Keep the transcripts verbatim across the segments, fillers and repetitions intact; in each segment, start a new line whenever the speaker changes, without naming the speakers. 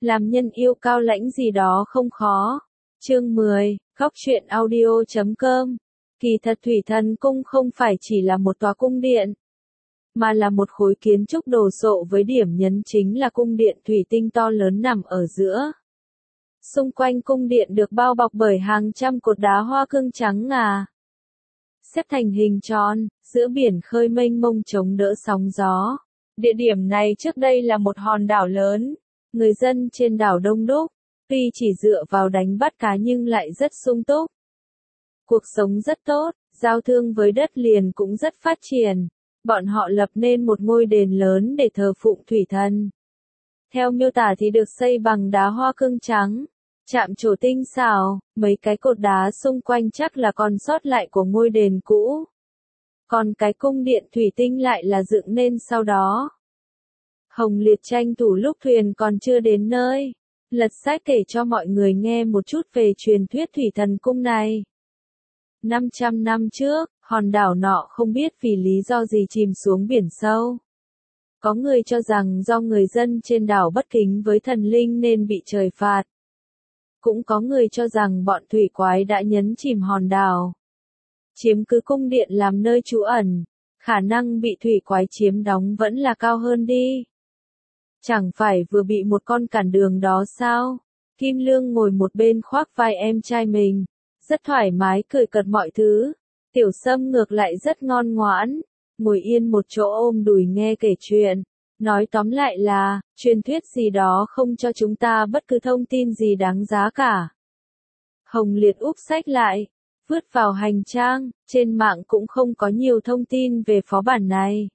Làm nhân yêu cao lãnh gì đó không khó. Chương mười, góc truyện audio chấm com. Kỳ thật Thủy Thần Cung không phải chỉ là một tòa cung điện, mà là một khối kiến trúc đồ sộ với điểm nhấn chính là cung điện thủy tinh to lớn nằm ở giữa. Xung quanh cung điện được bao bọc bởi hàng trăm cột đá hoa cương trắng ngà, xếp thành hình tròn, giữa biển khơi mênh mông chống đỡ sóng gió. Địa điểm này trước đây là một hòn đảo lớn, người dân trên đảo đông đúc, tuy chỉ dựa vào đánh bắt cá nhưng lại rất sung túc. Cuộc sống rất tốt, giao thương với đất liền cũng rất phát triển. Bọn họ lập nên một ngôi đền lớn để thờ phụng thủy thần. Theo miêu tả thì được xây bằng đá hoa cương trắng, chạm trổ tinh xảo, mấy cái cột đá xung quanh chắc là còn sót lại của ngôi đền cũ. Còn cái cung điện thủy tinh lại là dựng nên sau đó. Hồng Liệt tranh thủ lúc thuyền còn chưa đến nơi, lật sách kể cho mọi người nghe một chút về truyền thuyết thủy thần cung này. năm trăm năm trước, hòn đảo nọ không biết vì lý do gì chìm xuống biển sâu. Có người cho rằng do người dân trên đảo bất kính với thần linh nên bị trời phạt. Cũng có người cho rằng bọn thủy quái đã nhấn chìm hòn đảo, chiếm cứ cung điện làm nơi trú ẩn, khả năng bị thủy quái chiếm đóng vẫn là cao hơn đi. Chẳng phải vừa bị một con cản đường đó sao? Kim Lương ngồi một bên khoác vai em trai mình, rất thoải mái cười cợt mọi thứ. Tiểu Sâm ngược lại rất ngoan ngoãn, ngồi yên một chỗ ôm đùi nghe kể chuyện. Nói tóm lại là, truyền thuyết gì đó không cho chúng ta bất cứ thông tin gì đáng giá cả. Hồng Liệt úp sách lại, vứt vào hành trang, trên mạng cũng không có nhiều thông tin về phó bản này.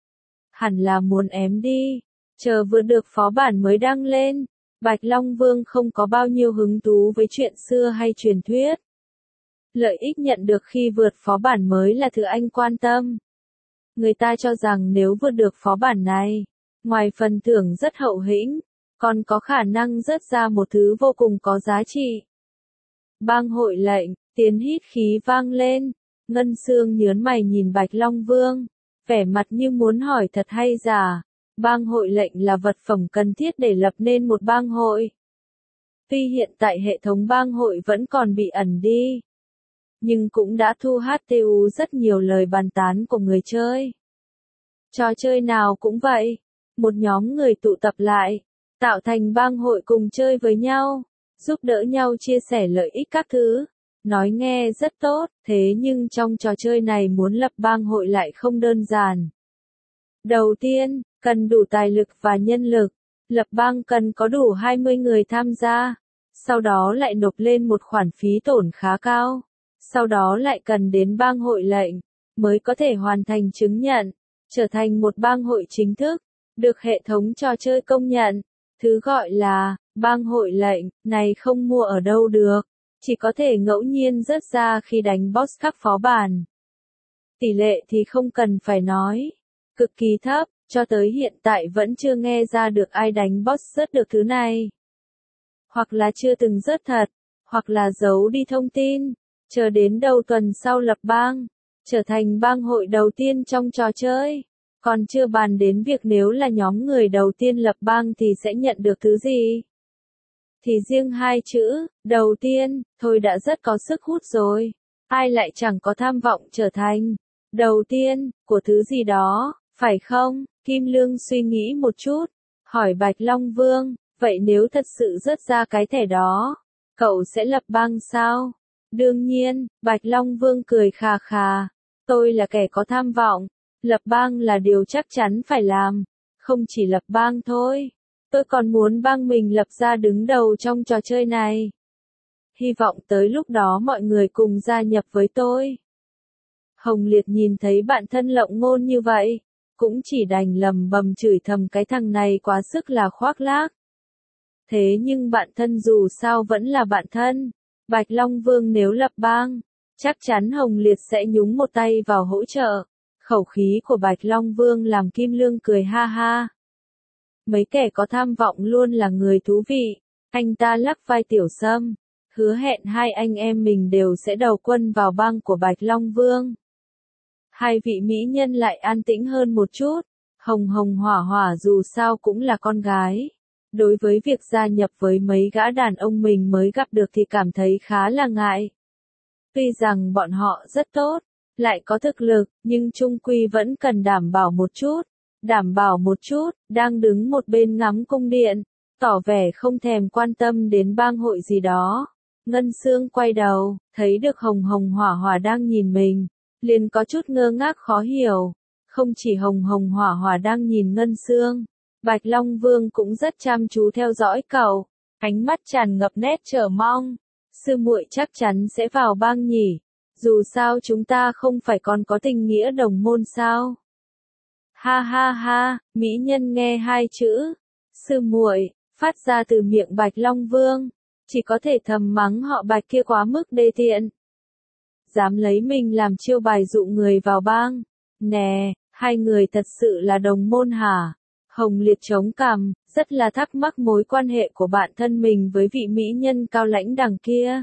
Hẳn là muốn ém đi, chờ vừa được phó bản mới đăng lên. Bạch Long Vương không có bao nhiêu hứng thú với chuyện xưa hay truyền thuyết. Lợi ích nhận được khi vượt phó bản mới là thứ anh quan tâm. Người ta cho rằng nếu vượt được phó bản này, ngoài phần thưởng rất hậu hĩnh, còn có khả năng rớt ra một thứ vô cùng có giá trị. Bang hội lệnh, tiếng hít khí vang lên, Ngân Sương nhớn mày nhìn Bạch Long Vương, vẻ mặt như muốn hỏi thật hay giả. Bang hội lệnh là vật phẩm cần thiết để lập nên một bang hội. Tuy hiện tại hệ thống bang hội vẫn còn bị ẩn đi, nhưng cũng đã thu hát tê u rất nhiều lời bàn tán của người chơi. Trò chơi nào cũng vậy, một nhóm người tụ tập lại, tạo thành bang hội cùng chơi với nhau, giúp đỡ nhau chia sẻ lợi ích các thứ. Nói nghe rất tốt, thế nhưng trong trò chơi này muốn lập bang hội lại không đơn giản. Đầu tiên, cần đủ tài lực và nhân lực, lập bang cần có đủ hai mươi người tham gia, sau đó lại nộp lên một khoản phí tổn khá cao. Sau đó lại cần đến bang hội lệnh, mới có thể hoàn thành chứng nhận, trở thành một bang hội chính thức, được hệ thống trò chơi công nhận. Thứ gọi là bang hội lệnh này không mua ở đâu được, chỉ có thể ngẫu nhiên rớt ra khi đánh boss các phó bản. Tỷ lệ thì không cần phải nói, cực kỳ thấp, cho tới hiện tại vẫn chưa nghe ra được ai đánh boss rớt được thứ này. Hoặc là chưa từng rớt thật, hoặc là giấu đi thông tin. Chờ đến đầu tuần sau lập bang, trở thành bang hội đầu tiên trong trò chơi. Còn chưa bàn đến việc nếu là nhóm người đầu tiên lập bang thì sẽ nhận được thứ gì. Thì riêng hai chữ, đầu tiên, thôi đã rất có sức hút rồi. Ai lại chẳng có tham vọng trở thành đầu tiên của thứ gì đó, phải không? Kim Lương suy nghĩ một chút, hỏi Bạch Long Vương, vậy nếu thật sự rớt ra cái thẻ đó, cậu sẽ lập bang sao? Đương nhiên, Bạch Long Vương cười khà khà, tôi là kẻ có tham vọng, lập bang là điều chắc chắn phải làm, không chỉ lập bang thôi, tôi còn muốn bang mình lập ra đứng đầu trong trò chơi này. Hy vọng tới lúc đó mọi người cùng gia nhập với tôi. Hồng Liệt nhìn thấy bạn thân lộng ngôn như vậy, cũng chỉ đành lầm bầm chửi thầm cái thằng này quá sức là khoác lác. Thế nhưng bạn thân dù sao vẫn là bạn thân. Bạch Long Vương nếu lập bang, chắc chắn Hồng Liệt sẽ nhúng một tay vào hỗ trợ. Khẩu khí của Bạch Long Vương làm Kim Lương cười ha ha. Mấy kẻ có tham vọng luôn là người thú vị. Anh ta lắc vai Tiểu Sâm, hứa hẹn hai anh em mình đều sẽ đầu quân vào bang của Bạch Long Vương. Hai vị mỹ nhân lại an tĩnh hơn một chút. Hồng Hồng Hỏa Hỏa dù sao cũng là con gái, Đối với việc gia nhập với mấy gã đàn ông mình mới gặp được thì cảm thấy khá là ngại. Tuy rằng bọn họ rất tốt, lại có thực lực, nhưng chung quy vẫn cần đảm bảo một chút. Đảm bảo một chút, đang đứng một bên ngắm cung điện, tỏ vẻ không thèm quan tâm đến bang hội gì đó. Ngân Sương quay đầu, thấy được Hồng Hồng Hỏa Hỏa đang nhìn mình, liền có chút ngơ ngác khó hiểu. Không chỉ Hồng Hồng Hỏa Hỏa đang nhìn Ngân Sương, Bạch Long Vương cũng rất chăm chú theo dõi cậu, ánh mắt tràn ngập nét chờ mong. Sư muội chắc chắn sẽ vào bang nhỉ, dù sao chúng ta không phải còn có tình nghĩa đồng môn sao? Ha ha ha, mỹ nhân nghe hai chữ sư muội phát ra từ miệng Bạch Long Vương, chỉ có thể thầm mắng họ Bạch kia quá mức đê tiện. Dám lấy mình làm chiêu bài dụ người vào bang. Nè, hai người thật sự là đồng môn hả? Hồng Liệt chống cằm, rất là thắc mắc mối quan hệ của bạn thân mình với vị mỹ nhân cao lãnh đằng kia.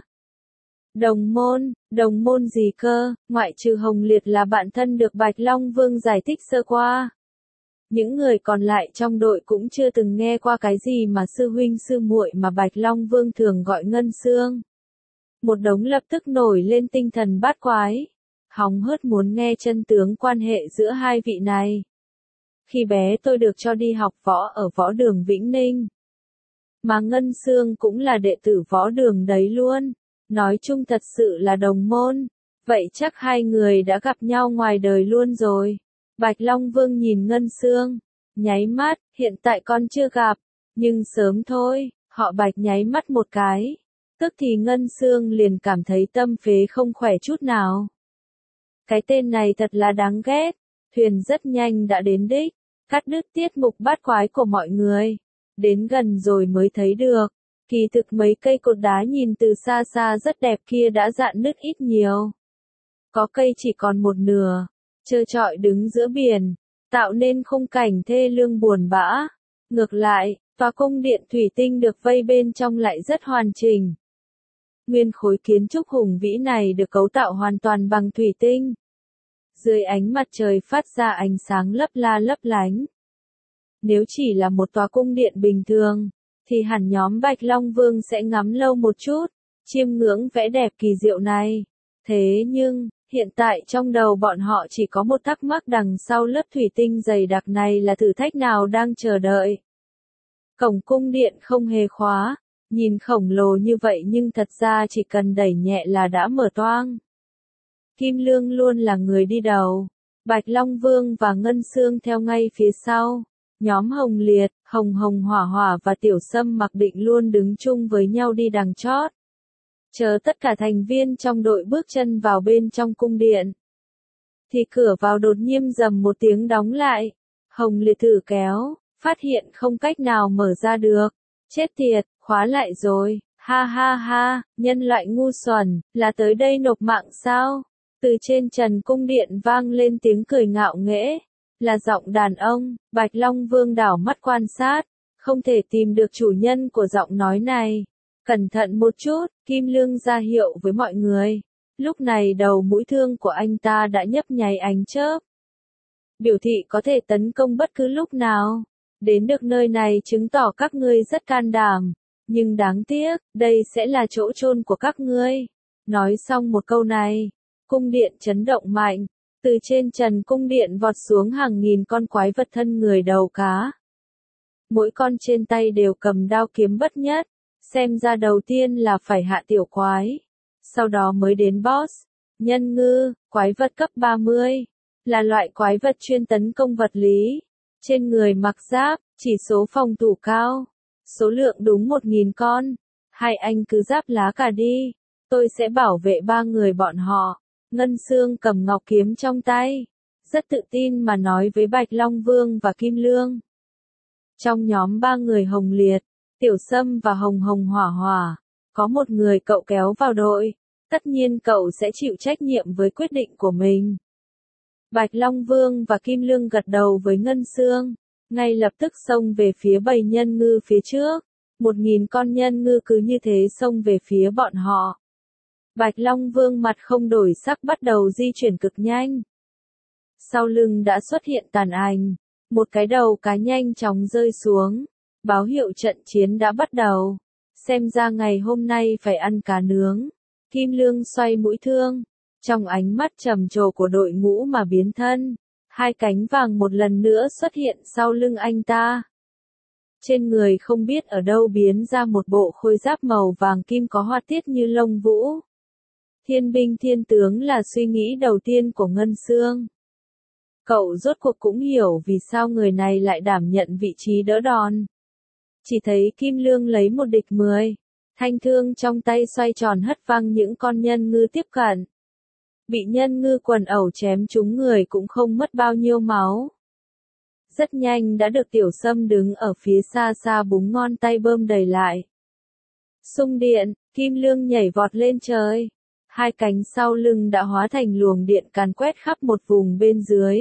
Đồng môn, đồng môn gì cơ, ngoại trừ Hồng Liệt là bạn thân được Bạch Long Vương giải thích sơ qua. Những người còn lại trong đội cũng chưa từng nghe qua cái gì mà sư huynh sư muội mà Bạch Long Vương thường gọi Ngân Sương. Một đống lập tức nổi lên tinh thần bát quái, hóng hớt muốn nghe chân tướng quan hệ giữa hai vị này. Khi bé tôi được cho đi học võ ở võ đường Vĩnh Ninh. Mà Ngân Sương cũng là đệ tử võ đường đấy luôn. Nói chung thật sự là đồng môn. Vậy chắc hai người đã gặp nhau ngoài đời luôn rồi. Bạch Long Vương nhìn Ngân Sương, nháy mắt, hiện tại con chưa gặp, nhưng sớm thôi, họ Bạch nháy mắt một cái. Tức thì Ngân Sương liền cảm thấy tâm phế không khỏe chút nào. Cái tên này thật là đáng ghét. Thuyền rất nhanh đã đến đích, cắt đứt tiết mục bát quái của mọi người. Đến gần rồi mới thấy được, kỳ thực mấy cây cột đá nhìn từ xa xa rất đẹp kia đã rạn nứt ít nhiều. Có cây chỉ còn một nửa, trơ trọi đứng giữa biển, tạo nên khung cảnh thê lương buồn bã. Ngược lại, tòa cung điện thủy tinh được vây bên trong lại rất hoàn chỉnh. Nguyên khối kiến trúc hùng vĩ này được cấu tạo hoàn toàn bằng thủy tinh. Dưới ánh mặt trời phát ra ánh sáng lấp la lấp lánh. Nếu chỉ là một tòa cung điện bình thường, thì hẳn nhóm Bạch Long Vương sẽ ngắm lâu một chút, chiêm ngưỡng vẻ đẹp kỳ diệu này. Thế nhưng, hiện tại trong đầu bọn họ chỉ có một thắc mắc đằng sau lớp thủy tinh dày đặc này là thử thách nào đang chờ đợi. Cổng cung điện không hề khóa, nhìn khổng lồ như vậy nhưng thật ra chỉ cần đẩy nhẹ là đã mở toang. Kim Lương luôn là người đi đầu, Bạch Long Vương và Ngân Sương theo ngay phía sau. Nhóm Hồng Liệt, Hồng Hồng Hỏa Hỏa và Tiểu Sâm mặc định luôn đứng chung với nhau đi đằng chót. Chờ tất cả thành viên trong đội bước chân vào bên trong cung điện, thì cửa vào đột nhiên rầm một tiếng đóng lại. Hồng Liệt thử kéo, phát hiện không cách nào mở ra được. Chết tiệt, khóa lại rồi, ha ha ha, nhân loại ngu xuẩn, là tới đây nộp mạng sao? Từ trên trần cung điện vang lên tiếng cười ngạo nghễ. Là giọng đàn ông. Bạch Long Vương đảo mắt quan sát, không thể tìm được chủ nhân của giọng nói này. Cẩn thận một chút, Kim Lương ra hiệu với mọi người. Lúc này đầu mũi thương của anh ta đã nhấp nháy ánh chớp. Biểu thị có thể tấn công bất cứ lúc nào. Đến được nơi này chứng tỏ các ngươi rất can đảm. Nhưng đáng tiếc, đây sẽ là chỗ chôn của các ngươi. Nói xong một câu này, cung điện chấn động mạnh. Từ trên trần cung điện vọt xuống hàng nghìn con quái vật thân người đầu cá. Mỗi con trên tay đều cầm đao kiếm bất nhất. Xem ra đầu tiên là phải hạ tiểu quái. Sau đó mới đến boss. Nhân ngư, quái vật cấp ba mươi. Là loại quái vật chuyên tấn công vật lý. Trên người mặc giáp, chỉ số phòng thủ cao. Số lượng đúng một nghìn con. Hai anh cứ giáp lá cả đi. Tôi sẽ bảo vệ ba người bọn họ. Ngân Sương cầm ngọc kiếm trong tay, rất tự tin mà nói với Bạch Long Vương và Kim Lương. Trong nhóm ba người Hồng Liệt, Tiểu Sâm và Hồng Hồng Hỏa Hỏa, có một người cậu kéo vào đội, tất nhiên cậu sẽ chịu trách nhiệm với quyết định của mình. Bạch Long Vương và Kim Lương gật đầu với Ngân Sương, ngay lập tức xông về phía bầy nhân ngư phía trước. Một nghìn con nhân ngư cứ như thế xông về phía bọn họ. Bạch Long Vương mặt không đổi sắc bắt đầu di chuyển cực nhanh. Sau lưng đã xuất hiện tàn ảnh, một cái đầu cá nhanh chóng rơi xuống. Báo hiệu trận chiến đã bắt đầu. Xem ra ngày hôm nay phải ăn cá nướng. Kim Lương xoay mũi thương. Trong ánh mắt trầm trồ của đội ngũ mà biến thân. Hai cánh vàng một lần nữa xuất hiện sau lưng anh ta. Trên người không biết ở đâu biến ra một bộ khôi giáp màu vàng kim có hoa tiết như lông vũ. Thiên binh thiên tướng là suy nghĩ đầu tiên của Ngân Xương. Cậu rốt cuộc cũng hiểu vì sao người này lại đảm nhận vị trí đỡ đòn. Chỉ thấy Kim Lương lấy một địch mười. Thanh thương trong tay xoay tròn hất văng những con nhân ngư tiếp cận. Bị nhân ngư quần ẩu chém trúng người cũng không mất bao nhiêu máu. Rất nhanh đã được Tiểu Sâm đứng ở phía xa xa búng ngon tay bơm đầy lại. Xung điện, Kim Lương nhảy vọt lên trời. Hai cánh sau lưng đã hóa thành luồng điện càn quét khắp một vùng bên dưới.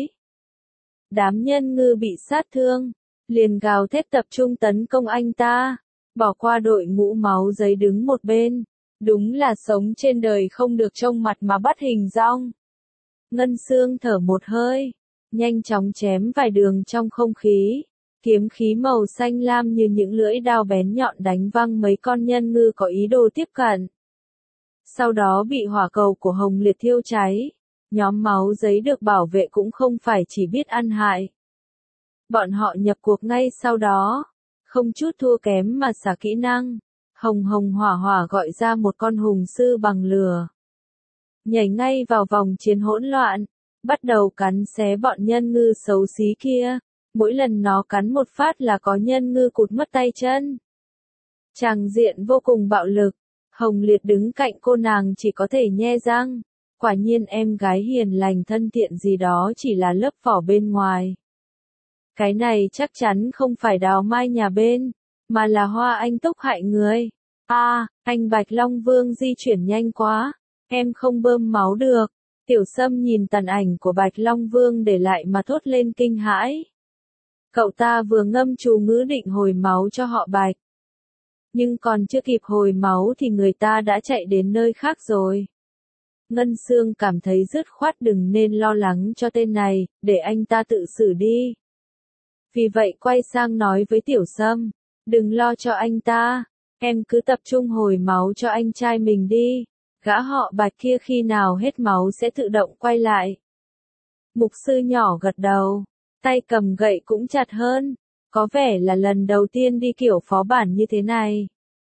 Đám nhân ngư bị sát thương, liền gào thét tập trung tấn công anh ta, bỏ qua đội ngũ máu giấy đứng một bên. Đúng là sống trên đời không được trông mặt mà bắt hình dong. Ngân Xương thở một hơi, nhanh chóng chém vài đường trong không khí. Kiếm khí màu xanh lam như những lưỡi đao bén nhọn đánh văng mấy con nhân ngư có ý đồ tiếp cận. Sau đó bị hỏa cầu của Hồng Liệt thiêu cháy. Nhóm máu giấy được bảo vệ cũng không phải chỉ biết ăn hại. Bọn họ nhập cuộc ngay sau đó, không chút thua kém mà xả kỹ năng. Hồng hồng hỏa hỏa gọi ra một con hùng sư bằng lửa. Nhảy ngay vào vòng chiến hỗn loạn, bắt đầu cắn xé bọn nhân ngư xấu xí kia. Mỗi lần nó cắn một phát là có nhân ngư cụt mất tay chân. Tràng diện vô cùng bạo lực. Hồng Liệt đứng cạnh cô nàng chỉ có thể nhe răng. Quả nhiên em gái hiền lành thân thiện gì đó chỉ là lớp vỏ bên ngoài. Cái này chắc chắn không phải đào mai nhà bên, mà là hoa anh túc hại người. A, à, anh Bạch Long Vương di chuyển nhanh quá, em không bơm máu được. Tiểu Sâm nhìn tàn ảnh của Bạch Long Vương để lại mà thốt lên kinh hãi. Cậu ta vừa ngâm chú ngữ định hồi máu cho họ Bạch. Nhưng còn chưa kịp hồi máu thì người ta đã chạy đến nơi khác rồi. Ngân Xương cảm thấy dứt khoát đừng nên lo lắng cho tên này, để anh ta tự xử đi. Vì vậy quay sang nói với Tiểu Sâm, đừng lo cho anh ta, em cứ tập trung hồi máu cho anh trai mình đi, gã họ Bạch kia khi nào hết máu sẽ tự động quay lại. Mục sư nhỏ gật đầu, tay cầm gậy cũng chặt hơn, có vẻ là lần đầu tiên đi kiểu phó bản như thế này.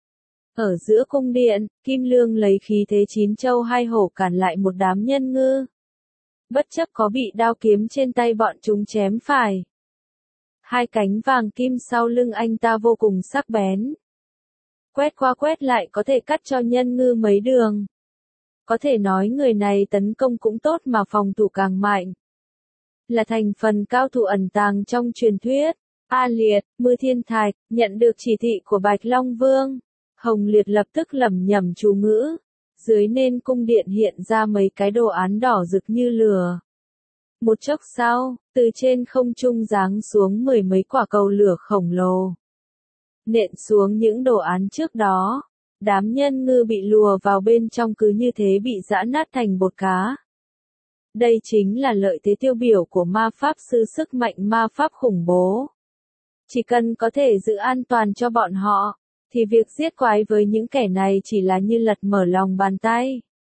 Ở giữa cung điện, Kim Lương lấy khí thế chín châu hai hổ cản lại một đám nhân ngư. Bất chấp có bị đao kiếm trên tay bọn chúng chém phải. Hai cánh vàng kim sau lưng anh ta vô cùng sắc bén. Quét qua quét lại có thể cắt cho nhân ngư mấy đường. Có thể nói người này tấn công cũng tốt mà phòng thủ càng mạnh. Là thành phần cao thủ ẩn tàng trong truyền thuyết. A Liệt, Mưa Thiên Thạch, nhận được chỉ thị của Bạch Long Vương. Hồng Liệt lập tức lẩm nhẩm chú ngữ. Dưới nền cung điện hiện ra mấy cái đồ án đỏ rực như lửa. Một chốc sau, từ trên không trung giáng xuống mười mấy quả cầu lửa khổng lồ. Nện xuống những đồ án trước đó. Đám nhân ngư bị lùa vào bên trong cứ như thế bị giã nát thành bột cá. Đây chính là lợi thế tiêu biểu của ma pháp sư, sức mạnh ma pháp khủng bố. Chỉ cần có thể giữ an toàn cho bọn họ, thì việc giết quái với những kẻ này chỉ là như lật mở lòng bàn tay.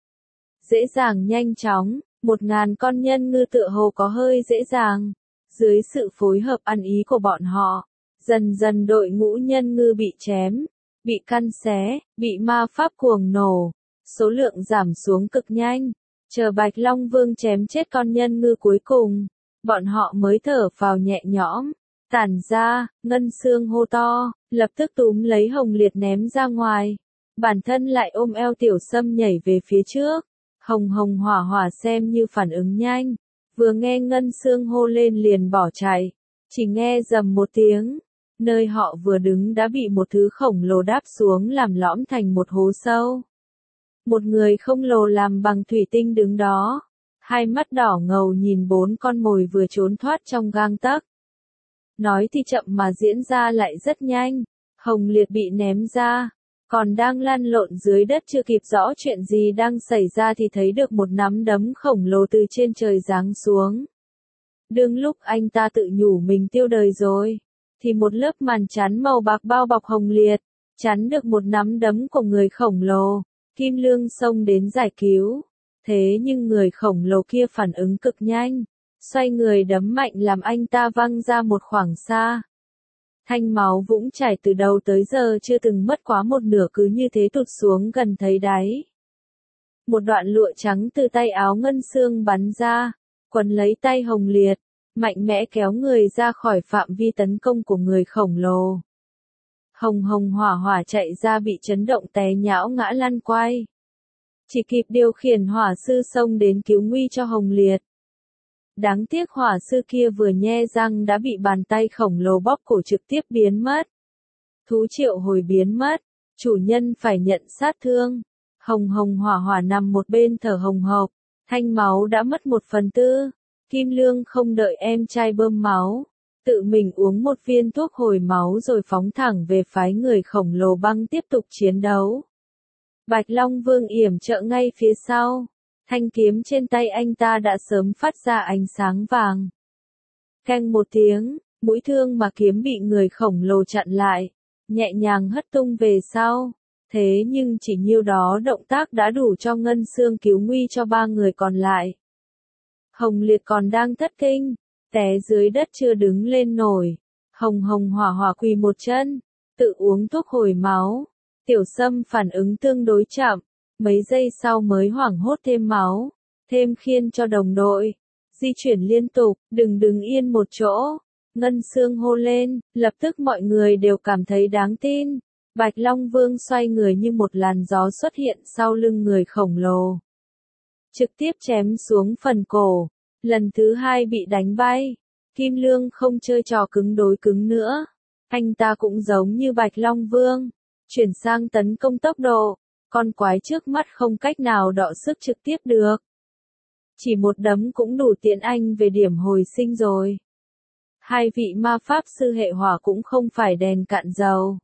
Dễ dàng nhanh chóng, một ngàn con nhân ngư tựa hồ có hơi dễ dàng. Dưới sự phối hợp ăn ý của bọn họ, dần dần đội ngũ nhân ngư bị chém, bị căn xé, bị ma pháp cuồng nổ. Số lượng giảm xuống cực nhanh. Chờ Bạch Long Vương chém chết con nhân ngư cuối cùng, bọn họ mới thở phào nhẹ nhõm. Tản ra, Ngân Xương hô to, lập tức túm lấy Hồng Liệt ném ra ngoài. Bản thân lại ôm eo Tiểu Sâm nhảy về phía trước. Hồng hồng hỏa hỏa xem như phản ứng nhanh. Vừa nghe Ngân Xương hô lên liền bỏ chạy. Chỉ nghe rầm một tiếng. Nơi họ vừa đứng đã bị một thứ khổng lồ đáp xuống làm lõm thành một hố sâu. Một người không lồ làm bằng thủy tinh đứng đó. Hai mắt đỏ ngầu nhìn bốn con mồi vừa trốn thoát trong gang tấc. Nói thì chậm mà diễn ra lại rất nhanh. Hồng Liệt bị ném ra. Còn đang lăn lộn dưới đất chưa kịp rõ chuyện gì đang xảy ra thì thấy được một nắm đấm khổng lồ từ trên trời giáng xuống. Đương lúc anh ta tự nhủ mình tiêu đời rồi, thì một lớp màn chắn màu bạc bao bọc Hồng Liệt, chắn được một nắm đấm của người khổng lồ. Kim Lương xông đến giải cứu. Thế nhưng người khổng lồ kia phản ứng cực nhanh, xoay người đấm mạnh làm anh ta văng ra một khoảng xa. Thanh máu vũng chảy từ đầu tới giờ chưa từng mất quá một nửa cứ như thế tụt xuống gần thấy đáy. Một đoạn lụa trắng từ tay áo Ngân Xương bắn ra, quấn lấy tay Hồng Liệt, mạnh mẽ kéo người ra khỏi phạm vi tấn công của người khổng lồ. Hồng Hồng Hỏa Hỏa chạy ra bị chấn động té nhão ngã lăn quay. Chỉ kịp điều khiển hỏa sư xông đến cứu nguy cho Hồng Liệt. Đáng tiếc hỏa sư kia vừa nhe răng đã bị bàn tay khổng lồ bóp cổ trực tiếp biến mất. Thú triệu hồi biến mất, chủ nhân phải nhận sát thương. Hồng Hồng Hỏa Hỏa nằm một bên thở hồng hộc, thanh máu đã mất một phần tư. Kim Lương không đợi em trai bơm máu, tự mình uống một viên thuốc hồi máu rồi phóng thẳng về phái người khổng lồ băng tiếp tục chiến đấu. Bạch Long Vương yểm trợ ngay phía sau, thanh kiếm trên tay anh ta đã sớm phát ra ánh sáng vàng. Keng một tiếng, mũi thương mà kiếm bị người khổng lồ chặn lại, nhẹ nhàng hất tung về sau. Thế nhưng chỉ nhiêu đó động tác đã đủ cho Ngân Xương cứu nguy cho ba người còn lại. Hồng Liệt còn đang thất kinh, té dưới đất chưa đứng lên nổi. Hồng Hồng Hỏa Hỏa quỳ một chân, tự uống thuốc hồi máu. Tiểu Sâm phản ứng tương đối chậm, mấy giây sau mới hoảng hốt thêm máu, thêm khiên cho đồng đội. Di chuyển liên tục, đừng đứng yên một chỗ. Ngân Xương hô lên, lập tức mọi người đều cảm thấy đáng tin. Bạch Long Vương xoay người như một làn gió xuất hiện sau lưng người khổng lồ. Trực tiếp chém xuống phần cổ, lần thứ hai bị đánh bay. Kim Lương không chơi trò cứng đối cứng nữa. Anh ta cũng giống như Bạch Long Vương, chuyển sang tấn công tốc độ. Con quái trước mắt không cách nào đọ sức trực tiếp được. Chỉ một đấm cũng đủ tiện anh về điểm hồi sinh rồi. Hai vị ma pháp sư hệ hỏa cũng không phải đèn cạn dầu.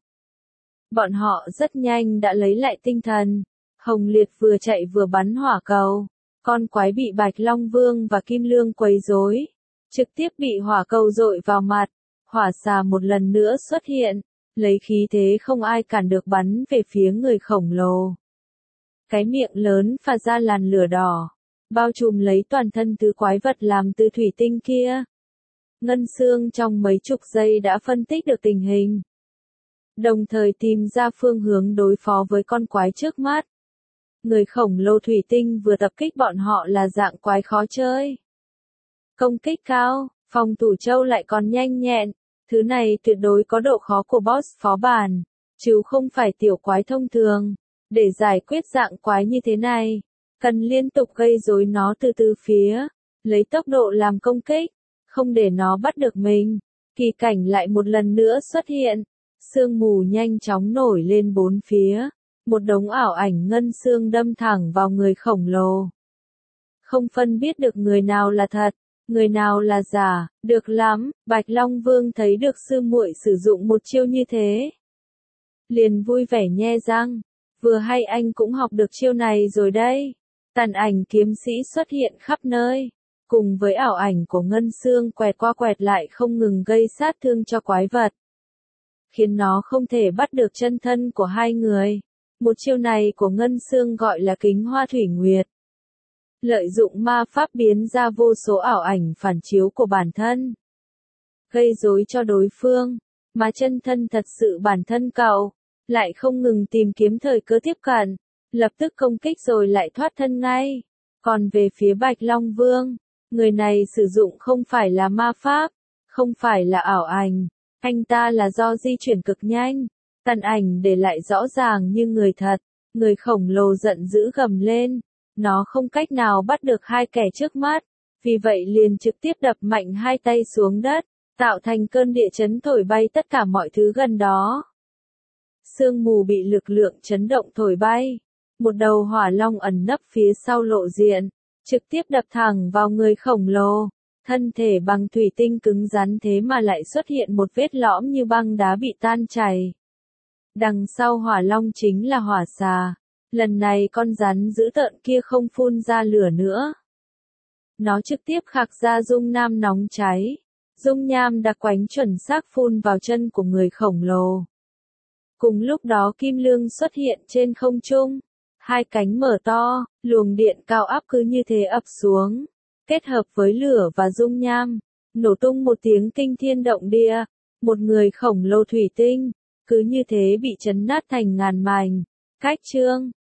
Bọn họ rất nhanh đã lấy lại tinh thần. Hồng Liệt vừa chạy vừa bắn hỏa cầu. Con quái bị Bạch Long Vương và Kim Lương quấy rối, trực tiếp bị hỏa cầu dội vào mặt. Hỏa xà một lần nữa xuất hiện, lấy khí thế không ai cản được bắn về phía người khổng lồ. Cái miệng lớn phả ra làn lửa đỏ, bao trùm lấy toàn thân thứ quái vật làm từ thủy tinh kia. Ngân Xương trong mấy chục giây đã phân tích được tình hình, đồng thời tìm ra phương hướng đối phó với con quái trước mắt. Người khổng lồ thủy tinh vừa tập kích bọn họ là dạng quái khó chơi. Công kích cao, phòng thủ châu lại còn nhanh nhẹn, thứ này tuyệt đối có độ khó của boss phó bản, chứ không phải tiểu quái thông thường. Để giải quyết dạng quái như thế này, cần liên tục gây rối nó từ từ phía, lấy tốc độ làm công kích, không để nó bắt được mình. Kỳ cảnh lại một lần nữa xuất hiện, sương mù nhanh chóng nổi lên bốn phía. Một đống ảo ảnh ngân xương đâm thẳng vào người khổng lồ. Không phân biết được người nào là thật, người nào là giả. Được lắm, Bạch Long Vương thấy được sư muội sử dụng một chiêu như thế, liền vui vẻ nhe răng. Vừa hay anh cũng học được chiêu này rồi đây. Tàn ảnh kiếm sĩ xuất hiện khắp nơi, cùng với ảo ảnh của ngân xương quẹt qua quẹt lại không ngừng gây sát thương cho quái vật, khiến nó không thể bắt được chân thân của hai người. Một chiêu này của Ngân Xương gọi là kính hoa thủy nguyệt. Lợi dụng ma pháp biến ra vô số ảo ảnh phản chiếu của bản thân, gây rối cho đối phương, mà chân thân thật sự bản thân cậu, lại không ngừng tìm kiếm thời cơ tiếp cận, lập tức công kích rồi lại thoát thân ngay. Còn về phía Bạch Long Vương, người này sử dụng không phải là ma pháp, không phải là ảo ảnh, anh ta là do di chuyển cực nhanh. Tàn ảnh để lại rõ ràng như người thật, người khổng lồ giận dữ gầm lên, nó không cách nào bắt được hai kẻ trước mắt, vì vậy liền trực tiếp đập mạnh hai tay xuống đất, tạo thành cơn địa chấn thổi bay tất cả mọi thứ gần đó. Sương mù bị lực lượng chấn động thổi bay, một đầu hỏa long ẩn nấp phía sau lộ diện, trực tiếp đập thẳng vào người khổng lồ. Thân thể bằng thủy tinh cứng rắn thế mà lại xuất hiện một vết lõm như băng đá bị tan chảy. Đằng sau hỏa long chính là hỏa xà. Lần này con rắn dữ tợn kia không phun ra lửa nữa. Nó trực tiếp khạc ra dung nam nóng cháy, dung nham đặc quánh chuẩn xác phun vào chân của người khổng lồ. Cùng lúc đó kim lương xuất hiện trên không trung, hai cánh mở to, luồng điện cao áp cứ như thế ập xuống, kết hợp với lửa và dung nham, nổ tung một tiếng kinh thiên động địa, một người khổng lồ thủy tinh, cứ như thế bị chấn nát thành ngàn mảnh. Cách chương